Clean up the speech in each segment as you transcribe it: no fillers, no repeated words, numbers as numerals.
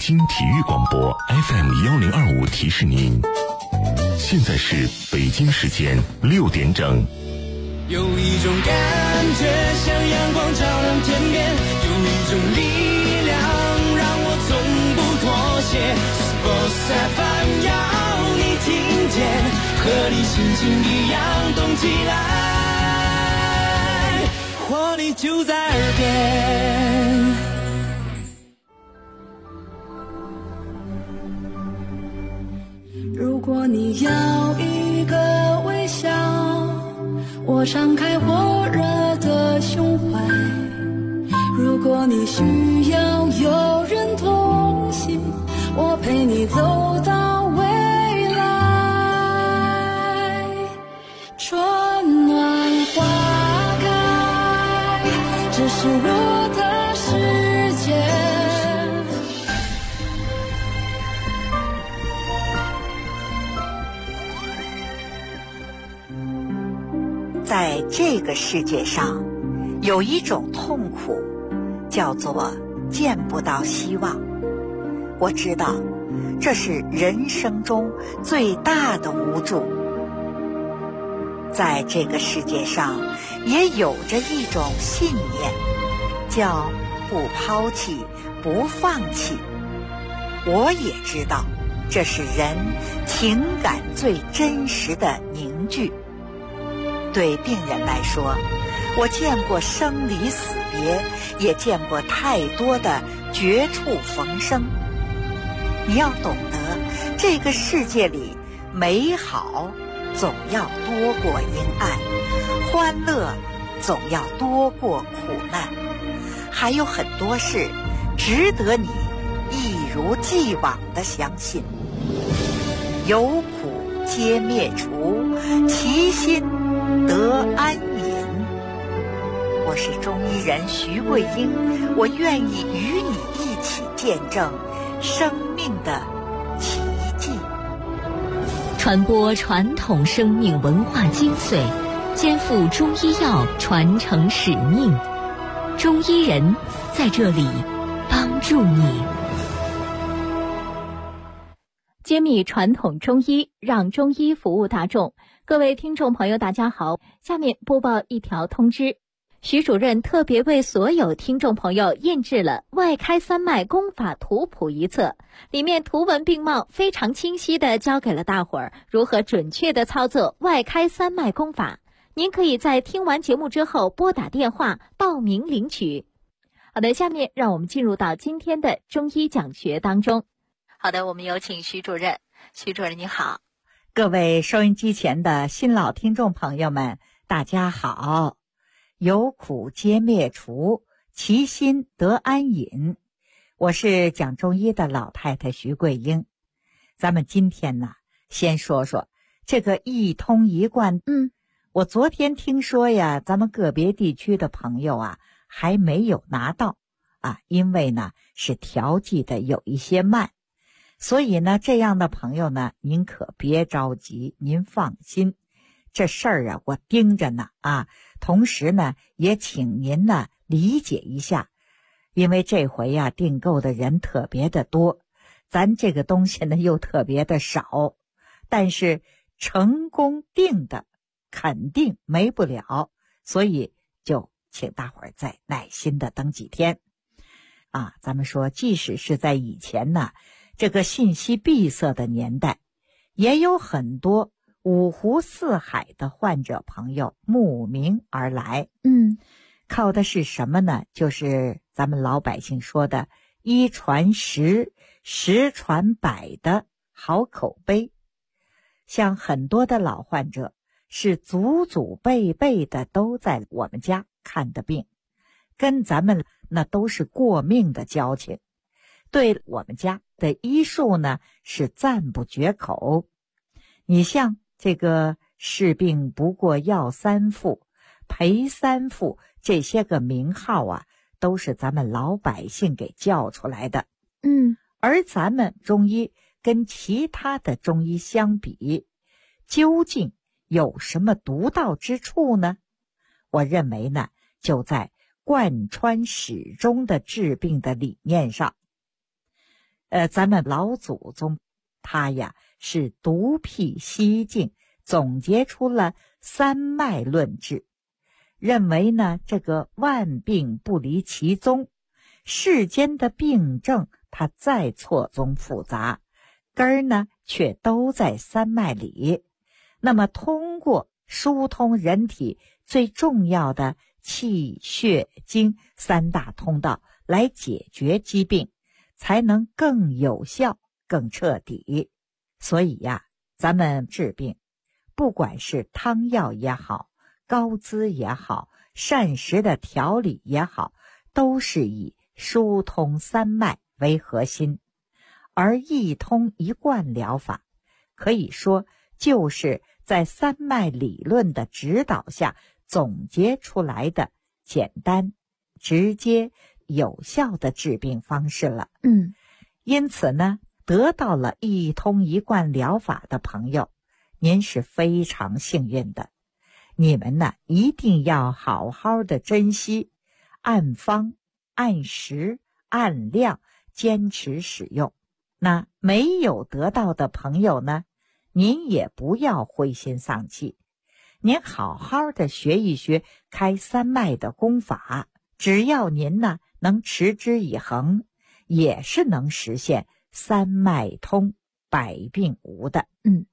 京体育广播 FM1025提示您，现在是北京时间6点整。 有一种感觉像阳光照亮天边，有一种力量让我从不妥协。Sports FM 要你听见，和你心情一样动起来，活力就在耳边。 如果你要一个微笑，我敞开火热的胸怀。如果你需要有人同行，我陪你走到未来。春暖花开，这是我的世界。 在这个世界上，有一种痛苦，叫做见不到希望。我知道，这是人生中最大的无助。在这个世界上，也有着一种信念，叫不抛弃，不放弃。我也知道，这是人情感最真实的凝聚。对病人来说，我见过生离死别，也见过太多的绝处逢生。你要懂得，这个世界里美好总要多过阴暗，欢乐总要多过苦难，还有很多事值得你一如既往地相信。有苦皆灭除，其心得安隐。我是中医人徐桂英，我愿意与你一起见证生命的奇迹， 传播传统生命文化精髓，肩负中医药传承使命。中医人在这里帮助你。揭秘传统中医，让中医服务大众。各位听众朋友大家好，下面播报一条通知。徐主任特别为所有听众朋友印制了外开三脉功法图谱一册，里面图文并茂，非常清晰地教给了大伙儿如何准确地操作外开三脉功法。您可以在听完节目之后拨打电话报名领取。好的，下面让我们进入到今天的中医讲学当中。好的，我们有请徐主任。徐主任你好。 各位收音机前的新老听众朋友们，大家好。有苦皆灭除，其心得安隐。我是讲中医的老太太徐桂英。咱们今天呢，先说说这个一通一贯。我昨天听说呀，咱们个别地区的朋友啊，还没有拿到啊，因为呢是调剂的有一些慢。所以呢，这样的朋友呢，您可别着急，您放心，这事儿啊，我盯着呢啊。同时呢，也请您呢理解一下，因为这回呀订购的人特别的多，咱这个东西呢又特别的少，但是成功订的肯定没不了，所以就请大伙儿再耐心的等几天啊。咱们说，即使是在以前呢，这个信息闭塞的年代，也有很多五湖四海的患者朋友慕名而来。靠的是什么呢？就是咱们老百姓说的一传十，十传百的好口碑。像很多的老患者是祖祖辈辈的都在我们家看的病，跟咱们那都是过命的交情，对我们家的医术呢是赞不绝口。你像这个治病不过药三副，赔三副，这些个名号啊，都是咱们老百姓给叫出来的。而咱们中医跟其他的中医相比，究竟有什么独到之处呢？我认为呢，就在贯穿始终的治病的理念上。 咱们老祖宗他呀是独辟蹊径，总结出了三脉论治，认为呢这个万病不离其宗，世间的病症它再错综复杂，根儿呢却都在三脉里。那么通过疏通人体最重要的气血经三大通道来解决疾病，才能更有效更彻底。所以呀，咱们治病不管是汤药也好，膏滋也好，膳食的调理也好，都是以疏通三脉为核心。而一通一贯疗法可以说就是在三脉理论的指导下总结出来的简单、直接、有效的治病方式了。因此呢，得到了一通一贯疗法的朋友，您是非常幸运的。你们呢，一定要好好的珍惜，按方、按时、按量坚持使用。那没有得到的朋友呢，您也不要灰心丧气，您好好的学一学开三脉的功法，只要您呢能持之以恒，也是能实现三脉通，百病无的。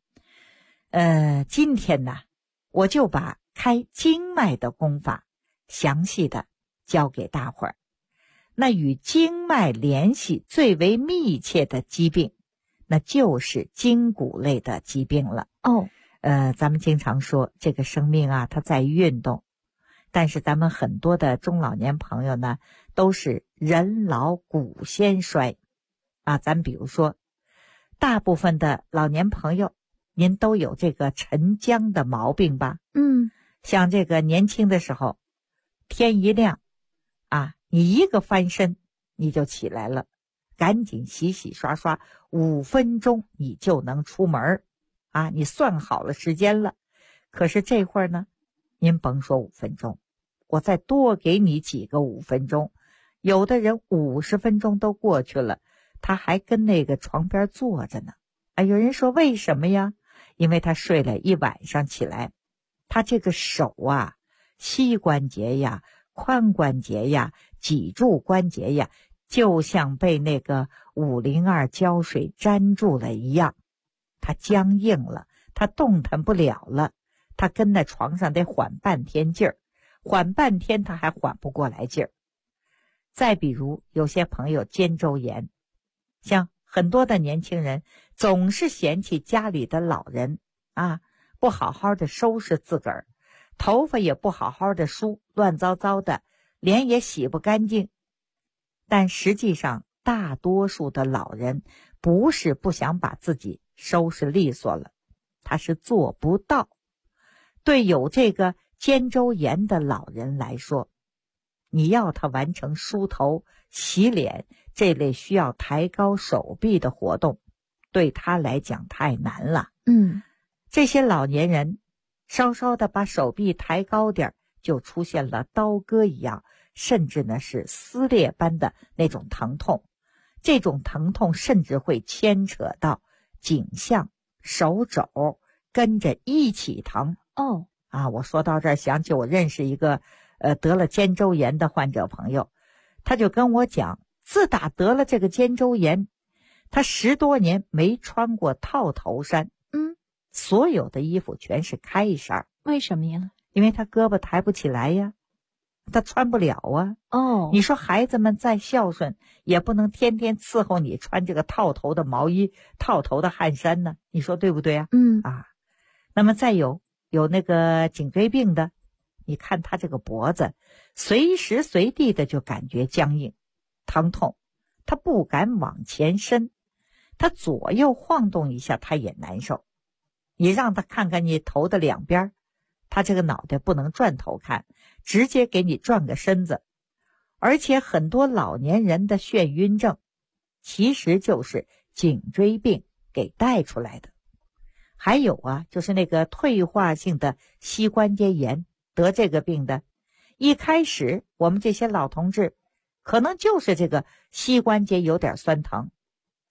今天呢，我就把开经脉的功法详细的教给大伙儿。那与经脉联系最为密切的疾病，那就是筋骨类的疾病了。咱们经常说这个生命啊，它在运动，但是咱们很多的中老年朋友呢，都是人老骨先衰啊。咱比如说，大部分的老年朋友，您都有这个沉僵的毛病吧？像这个年轻的时候，天一亮啊，你一个翻身你就起来了，赶紧洗洗刷刷，5分钟你就能出门啊，你算好了时间了。可是这会儿呢，您甭说5分钟，我再多给你几个5分钟，有的人50分钟都过去了，他还跟那个床边坐着呢。有人说为什么呀？因为他睡了一晚上起来，他这个手啊、膝关节呀、髋关节呀、脊柱关节呀，就像被那个502胶水粘住了一样，他僵硬了，他动弹不了了，他跟在床上得缓半天劲儿，缓半天他还缓不过来劲儿。再比如有些朋友肩周炎，像很多的年轻人总是嫌弃家里的老人啊，不好好的收拾自个儿，头发也不好好的梳，乱糟糟的，脸也洗不干净。但实际上大多数的老人不是不想把自己收拾利索了，他是做不到。对有这个肩周炎的老人来说，你要他完成梳头、洗脸这类需要抬高手臂的活动，对他来讲太难了。这些老年人稍稍的把手臂抬高点，就出现了刀割一样，甚至呢是撕裂般的那种疼痛。这种疼痛甚至会牵扯到颈项、手肘，跟着一起疼。我说到这儿，想起我认识一个得了肩周炎的患者朋友，他就跟我讲，自打得了这个肩周炎，他10多年没穿过套头衫，所有的衣服全是开衫。 为什么呀？ 因为他胳膊抬不起来呀，他穿不了啊。你说孩子们再孝顺，也不能天天伺候你穿这个套头的毛衣、套头的汗衫呢，你说对不对啊？那么再有那个颈椎病的，你看他这个脖子随时随地的就感觉僵硬、疼痛，他不敢往前伸，他左右晃动一下他也难受。你让他看看你头的两边，他这个脑袋不能转头看，直接给你转个身子。而且很多老年人的眩晕症其实就是颈椎病给带出来的。还有啊，就是那个退化性的膝关节炎，得这个病的，一开始我们这些老同志可能就是这个膝关节有点酸疼，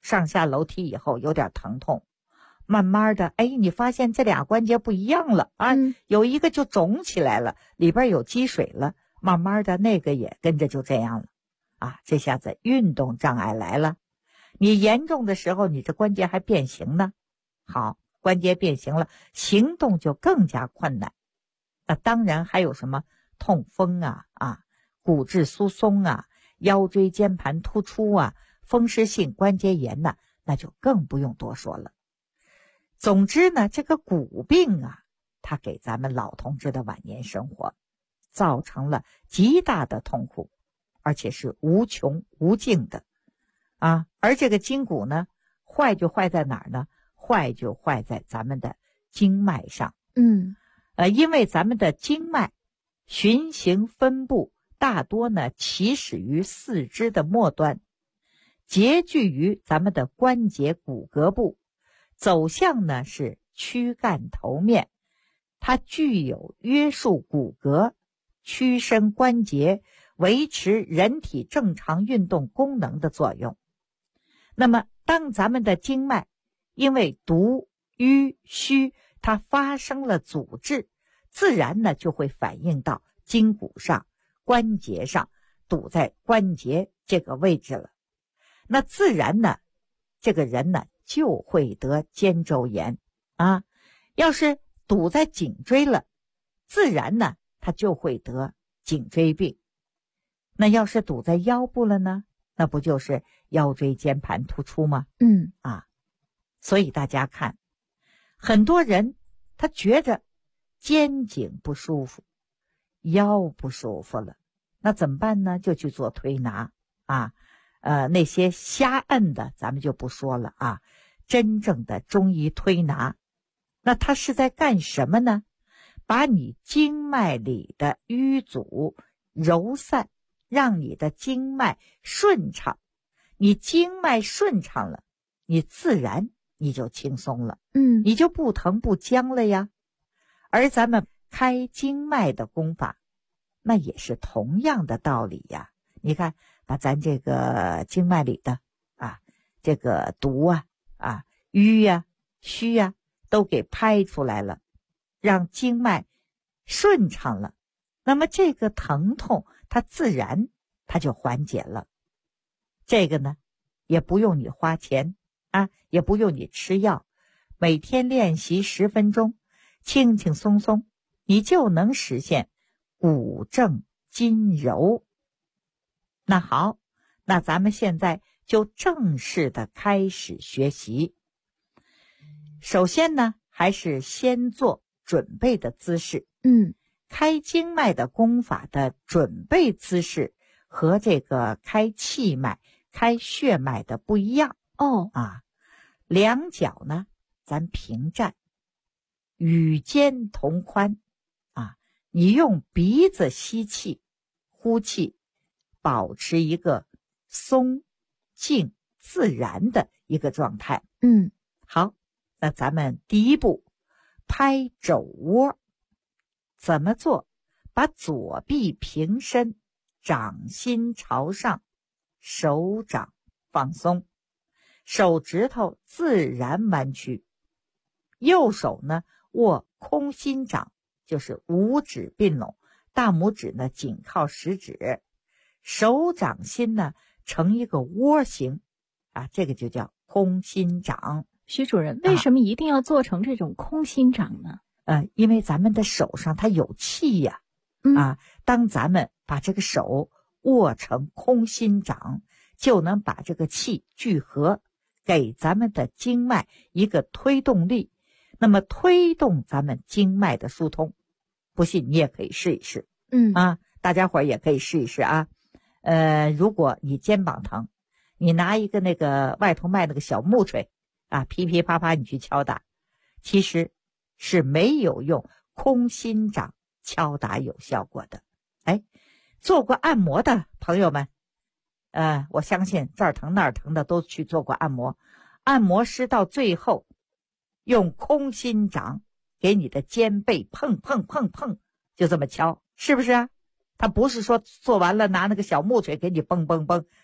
上下楼梯以后有点疼痛，慢慢的，你发现这俩关节不一样了啊，有一个就肿起来了，里边有积水了，慢慢的那个也跟着就这样了啊，这下子运动障碍来了。你严重的时候，你这关节还变形呢。好，关节变形了，行动就更加困难。那当然还有什么痛风啊，骨质疏松啊，腰椎间盘突出啊，风湿性关节炎呐，那就更不用多说了。总之呢，这个骨病啊，它给咱们老同志的晚年生活造成了极大的痛苦，而且是无穷无尽的啊。而这个筋骨呢，坏就坏在哪儿呢？坏就坏在咱们的经脉上。因为咱们的经脉循行分布大多呢起始于四肢的末端，结聚于咱们的关节骨骼部，走向呢是躯干头面，它具有约束骨骼、屈伸关节、维持人体正常运动功能的作用。那么当咱们的经脉因为堵、淤、虚它发生了阻滞，自然呢就会反映到筋骨上、关节上，堵在关节这个位置了。那自然呢，这个人呢就会得肩周炎啊。要是堵在颈椎了，自然呢他就会得颈椎病。那要是堵在腰部了呢，那不就是腰椎间盘突出吗？所以大家看，很多人他觉着肩颈不舒服，腰不舒服了，那怎么办呢？就去做推拿啊。那些瞎摁的咱们就不说了啊。真正的中医推拿，那它是在干什么呢？把你经脉里的淤阻揉散，让你的经脉顺畅。你经脉顺畅了，你自然你就轻松了，你就不疼不僵了呀。而咱们开经脉的功法，那也是同样的道理呀。你看，把咱这个经脉里的这个堵淤呀、虚呀都给拍出来了，让经脉顺畅了，那么这个疼痛它自然它就缓解了。这个呢也不用你花钱也不用你吃药，每天练习10分钟，轻轻松松你就能实现骨正筋柔。那好，那咱们现在就正式的开始学习。首先呢，还是先做准备的姿势。开经脉的功法的准备姿势和这个开气脉、开血脉的不一样两脚呢咱平站，与肩同宽你用鼻子吸气，呼气，保持一个松静自然的一个状态。好，那咱们第一步拍肘窝。怎么做？把左臂平伸，掌心朝上，手掌放松，手指头自然弯曲。右手呢握空心掌，就是五指并拢，大拇指呢紧靠食指，手掌心呢成一个窝形这个就叫空心掌。 徐主任，为什么一定要做成这种空心掌呢？ 因为咱们的手上它有气呀当咱们把这个手握成空心掌，就能把这个气聚合，给咱们的经脉一个推动力，那么推动咱们经脉的疏通。不信你也可以试一试大家伙儿也可以试一试如果你肩膀疼，你拿一个那个外头卖那个小木锤噼噼啪啪你去敲打，其实是没有用空心掌敲打有效果的。做过按摩的朋友们我相信这儿疼那儿疼的都去做过按摩，按摩师到最后用空心掌给你的肩背碰碰碰碰，就这么敲，是不是他不是说做完了拿那个小木锤给你蹦蹦蹦，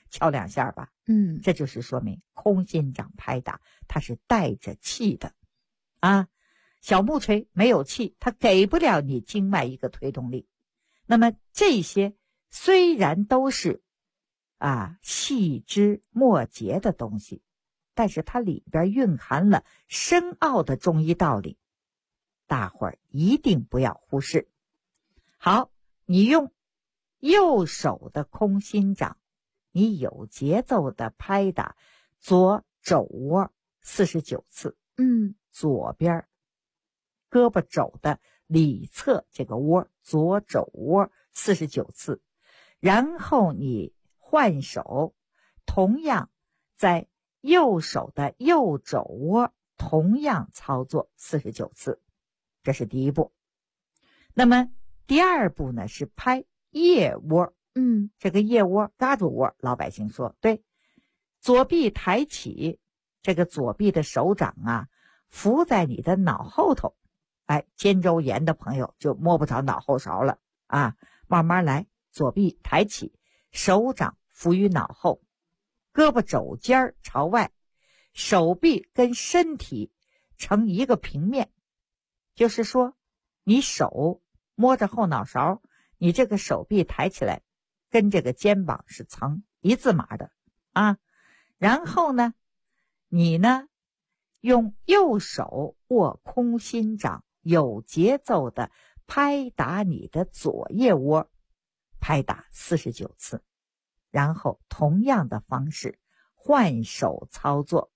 敲2下吧。这就是说明空心掌拍打它是带着气的啊。小木锤没有气，它给不了你经脉一个推动力。那么这些虽然都是细枝末节的东西，但是它里边蕴含了深奥的中医道理，大伙儿一定不要忽视。好，你用右手的空心掌，你有节奏的拍打左肘窝49次，左边胳膊肘的里侧这个窝，左肘窝49次，然后你换手，同样在右手的右肘窝同样操作49次，这是第一步。那么第二步呢是拍腋窝。这个腋窝嘎住窝，老百姓说对，左臂抬起，这个左臂的手掌扶在你的脑后头，肩周炎的朋友就摸不着脑后勺了慢慢来，左臂抬起，手掌扶于脑后，胳膊肘尖朝外，手臂跟身体成一个平面，就是说你手摸着后脑勺，你这个手臂抬起来跟这个肩膀是成一字马的然后呢你呢用右手握空心掌，有节奏的拍打你的左腋窝，拍打49次，然后同样的方式换手操作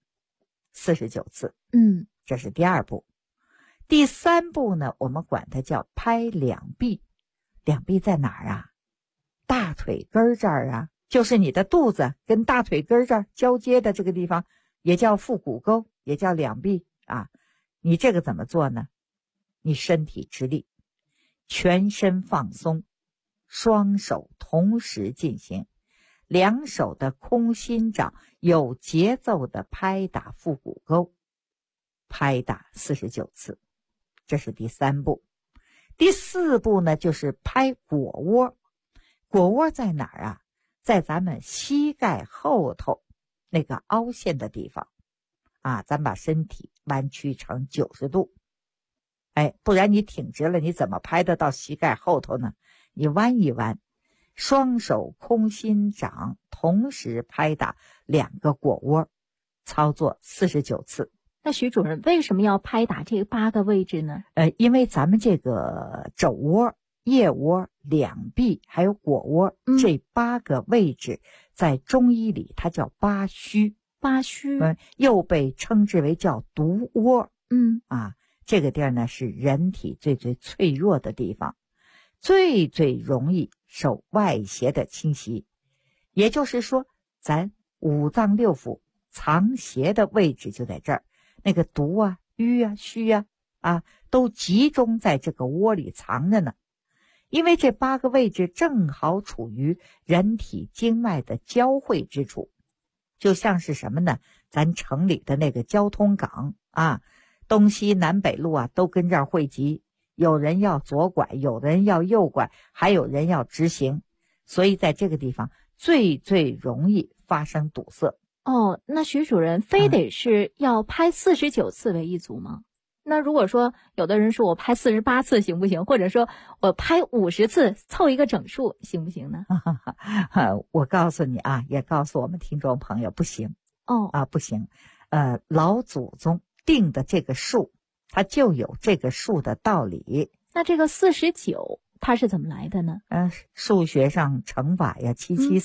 49次。这是第二步。第三步呢，我们管它叫拍两臂。两臂在哪儿大腿根这儿就是你的肚子跟大腿根这儿交接的这个地方，也叫腹股沟，也叫两臂你这个怎么做呢？你身体直立，全身放松，双手同时进行，两手的空心掌有节奏的拍打腹股沟，拍打49次，这是第三步。第四步呢，就是拍腘窝。腘窝在哪儿在咱们膝盖后头那个凹陷的地方咱把身体弯曲成90度，不然你挺直了，你怎么拍得到膝盖后头呢？你弯一弯，双手空心掌同时拍打2个腘窝，操作49次。 那徐主任为什么要拍打这8个位置呢？ 因为咱们这个肘窝、腋窝、两臂还有腘窝这8个位置，在中医里它叫8虚。 8虚又被称之为叫毒窝。这个地儿呢是人体最最脆弱的地方，最最容易受外邪的侵袭。也就是说，咱五脏六腑藏邪的位置就在这儿，那个毒瘀虚都集中在这个窝里藏着呢。因为这8个位置正好处于人体经脉的交汇之处，就像是什么呢？咱城里的那个交通港东西南北路都跟这儿汇集，有人要左拐，有人要右拐，还有人要直行，所以在这个地方最最容易发生堵塞。 那徐主任非得是要拍49次为一组吗？那如果说有的人说我拍48次行不行？或者说我拍50次凑一个整数行不行呢？ 我告诉你也告诉我们听众朋友，不行。不行。老祖宗定的这个数，它就有这个数的道理。 那这个49它是怎么来的呢？ 数学上乘法呀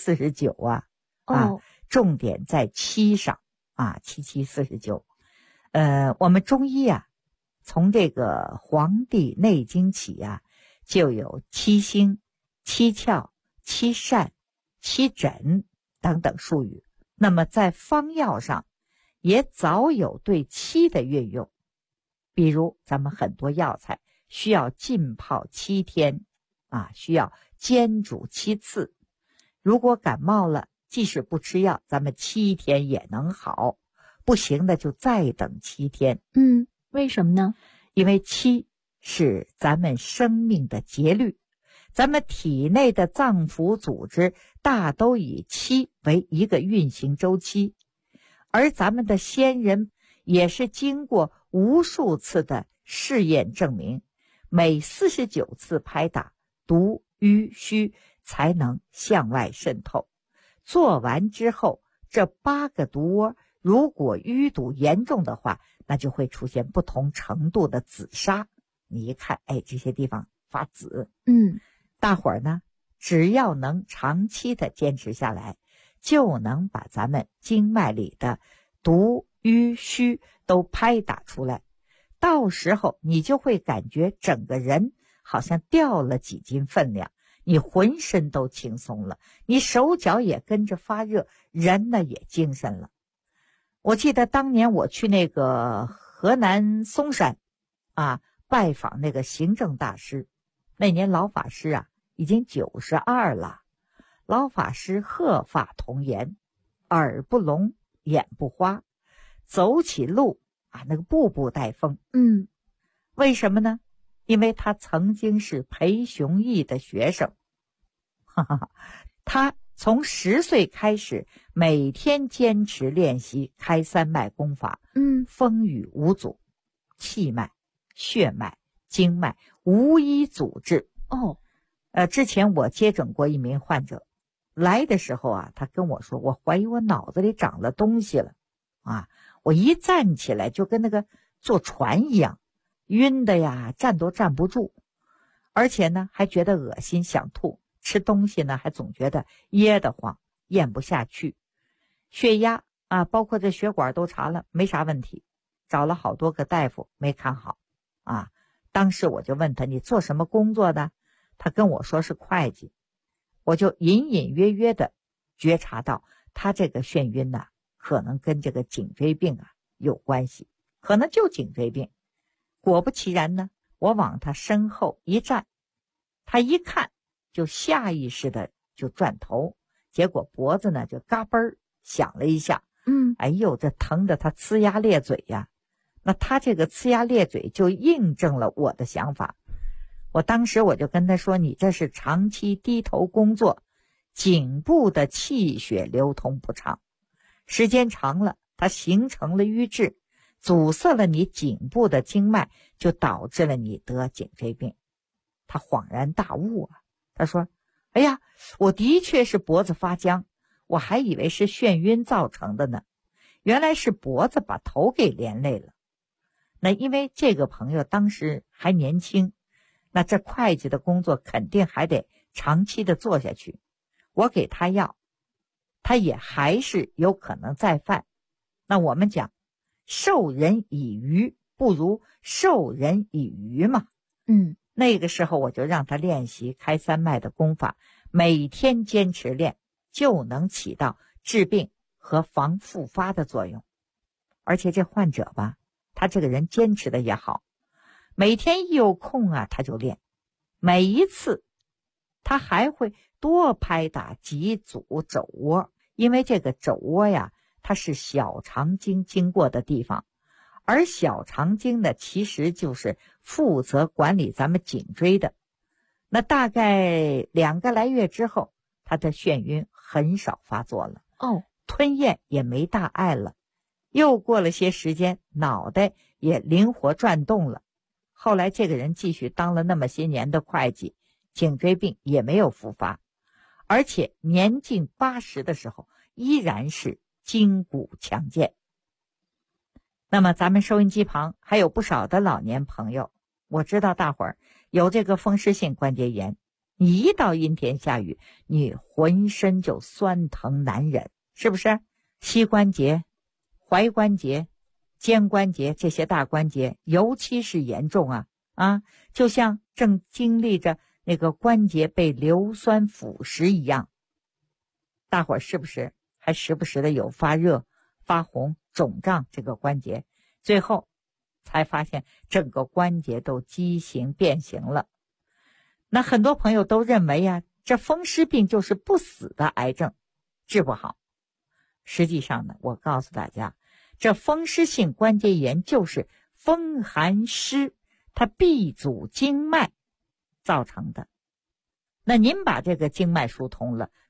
，7、7、49重点在7上7、7、49。我们中医从这个《黄帝内经》起就有7星、7窍、7善、7诊等等术语。那么在方药上也早有对7的运用，比如咱们很多药材需要浸泡7天需要煎煮7次。如果感冒了，即使不吃药，咱们7天也能好，不行的就再等7天。 为什么呢？ 因为7是咱们生命的节律，咱们体内的脏腑组织大都以7为一个运行周期，而咱们的先人也是经过无数次的试验证明，每49次拍打，毒瘀虚才能向外渗透。做完之后，这8个毒窝如果淤堵严重的话，那就会出现不同程度的紫砂。你一看，这些地方发紫。大伙儿呢，只要能长期的坚持下来，就能把咱们经脉里的毒瘀虚都拍打出来。到时候你就会感觉整个人好像掉了几斤分量，你浑身都轻松了，你手脚也跟着发热，人呢也精神了。我记得当年我去那个河南嵩山拜访那个行政大师，那年老法师已经92了。老法师鹤发童颜，耳不聋眼不花，走起路那个步步带风。为什么呢？因为他曾经是裴雄毅的学生。他从10岁开始，每天坚持练习开3脉功法，风雨无阻，气脉、血脉、经脉无一阻滞。之前我接诊过一名患者，来的时候他跟我说，我怀疑我脑子里长了东西了我一站起来就跟那个坐船一样，晕的呀，站都站不住，而且呢还觉得恶心想吐，吃东西呢还总觉得噎得慌，咽不下去。血压包括这血管都查了，没啥问题，找了好多个大夫没看好当时我就问他，你做什么工作的？他跟我说是会计。我就隐隐约约的觉察到他这个眩晕可能跟这个颈椎病有关系，可能就颈椎病。果不其然呢，我往他身后一站，他一看就下意识的就转头，结果脖子呢就嘎嘣响了一下。这疼得他呲牙咧嘴呀。那他这个呲牙咧嘴就印证了我的想法。我当时我就跟他说，你这是长期低头工作，颈部的气血流通不畅，时间长了它形成了瘀滞，阻塞了你颈部的经脉，就导致了你得颈椎病。他恍然大悟他说，哎呀，我的确是脖子发僵，我还以为是眩晕造成的呢，原来是脖子把头给连累了。那因为这个朋友当时还年轻，那这会计的工作肯定还得长期的做下去，我给他药，他也还是有可能再犯。那我们讲授人以鱼不如授人以渔嘛。那个时候我就让他练习开3脉的功法，每天坚持练，就能起到治病和防复发的作用。而且这患者他这个人坚持的也好，每天一有空他就练，每一次他还会多拍打几组肘窝，因为这个肘窝它是小肠经经过的地方，而小肠经呢其实就是负责管理咱们颈椎的。那大概2个来月之后，他的眩晕很少发作了，吞咽也没大碍了，又过了些时间，脑袋也灵活转动了。后来这个人继续当了那么些年的会计，颈椎病也没有复发，而且年近80的时候依然是筋骨强健。那么咱们收音机旁还有不少的老年朋友，我知道大伙儿有这个风湿性关节炎，你一到阴天下雨，你浑身就酸疼难忍，是不是？膝关节、踝关节、肩关节这些大关节尤其是严重就像正经历着那个关节被硫酸腐蚀一样。大伙儿是不是还时不时的有发热、发红、肿胀这个关节，最后才发现整个关节都畸形变形了。那很多朋友都认为这风湿病就是不死的癌症，治不好。实际上呢，我告诉大家，这风湿性关节炎就是风寒湿它闭阻经脉造成的。那您把这个经脉疏通了，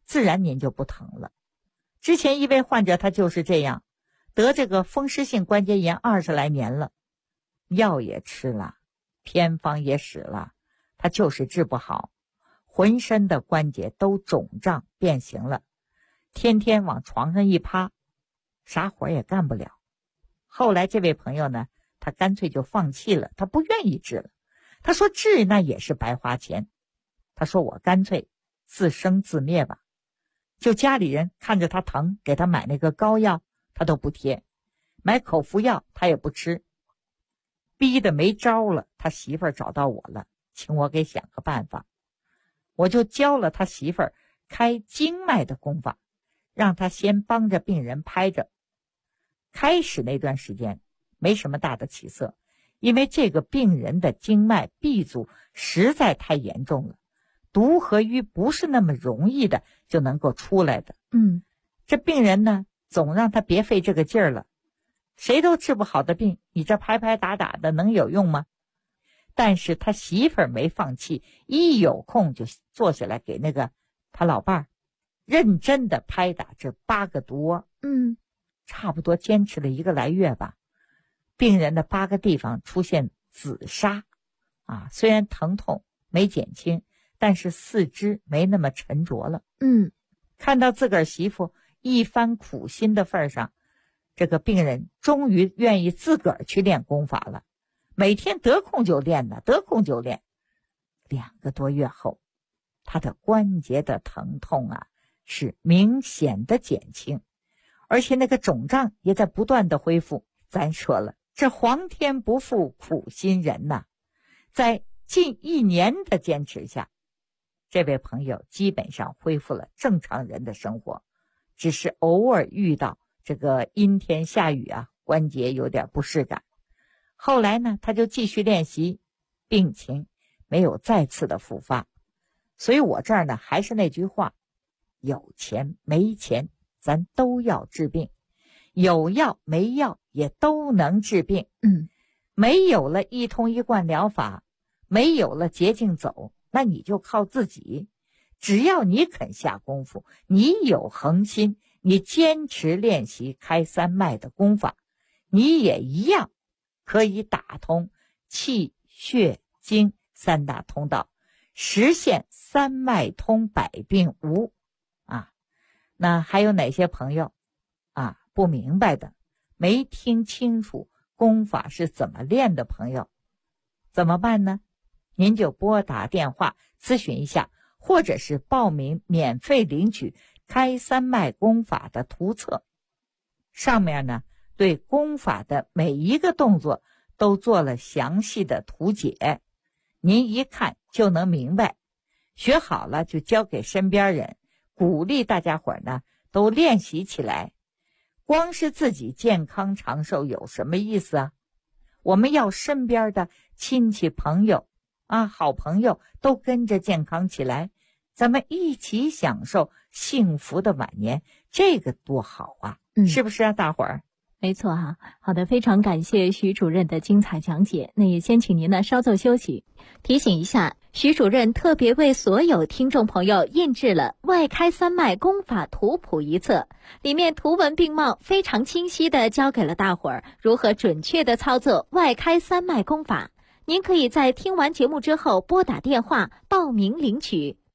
自然您就不疼了。之前一位患者他就是这样，得这个风湿性关节炎20来年了，药也吃了，偏方也使了，他就是治不好，浑身的关节都肿胀变形了，天天往床上一趴，啥活也干不了。后来这位朋友呢，他干脆就放弃了，他不愿意治了。他说治那也是白花钱，他说我干脆自生自灭吧。就家里人看着他疼，给他买那个膏药他都不贴，买口服药他也不吃，逼得没招了，他媳妇儿找到我了，请我给想个办法。我就教了他媳妇儿开经脉的功法，让他先帮着病人拍着。开始那段时间没什么大的起色，因为这个病人的经脉闭阻实在太严重了，毒和瘀不是那么容易的就能够出来的。这病人呢，总让他别费这个劲儿了，谁都治不好的病，你这拍拍打打的能有用吗？但是他媳妇儿没放弃，一有空就坐下来给那个他老伴儿认真的拍打这8个毒窝。差不多坚持了1个来月吧，病人的8个地方出现紫砂虽然疼痛没减轻，但是四肢没那么沉着了。看到自个儿媳妇一番苦心的份上，这个病人终于愿意自个儿去练功法了，每天得空就练呢，得空就练。2个多月后，他的关节的疼痛是明显的减轻，而且那个肿胀也在不断的恢复。咱说了，这皇天不负苦心人呐，在近1年的坚持下，这位朋友基本上恢复了正常人的生活，只是偶尔遇到这个阴天下雨关节有点不适感。后来呢，他就继续练习，病情没有再次的复发。所以我这儿呢，还是那句话，有钱没钱咱都要治病，有药没药也都能治病。没有了一通一贯疗法，没有了捷径走，那你就靠自己。只要你肯下功夫，你有恒心，你坚持练习开3脉的功法，你也一样可以打通气血经3大通道，实现3脉通百病无。那还有哪些朋友不明白的，没听清楚功法是怎么练的朋友，怎么办呢？您就拨打电话咨询一下，或者是报名免费领取开3脉功法的图册。上面呢，对功法的每一个动作都做了详细的图解，您一看就能明白。学好了就教给身边人，鼓励大家伙呢都练习起来。光是自己健康长寿有什么意思我们要身边的亲戚朋友好朋友都跟着健康起来，咱们一起享受幸福的晚年，这个多好是不是大伙儿？ 没错好的，非常感谢徐主任的精彩讲解。那也先请您呢稍作休息。提醒一下，徐主任特别为所有听众朋友印制了《外开3脉功法图谱》一册，里面图文并茂，非常清晰地教给了大伙儿如何准确地操作外开3脉功法。您可以在听完节目之后拨打电话报名领取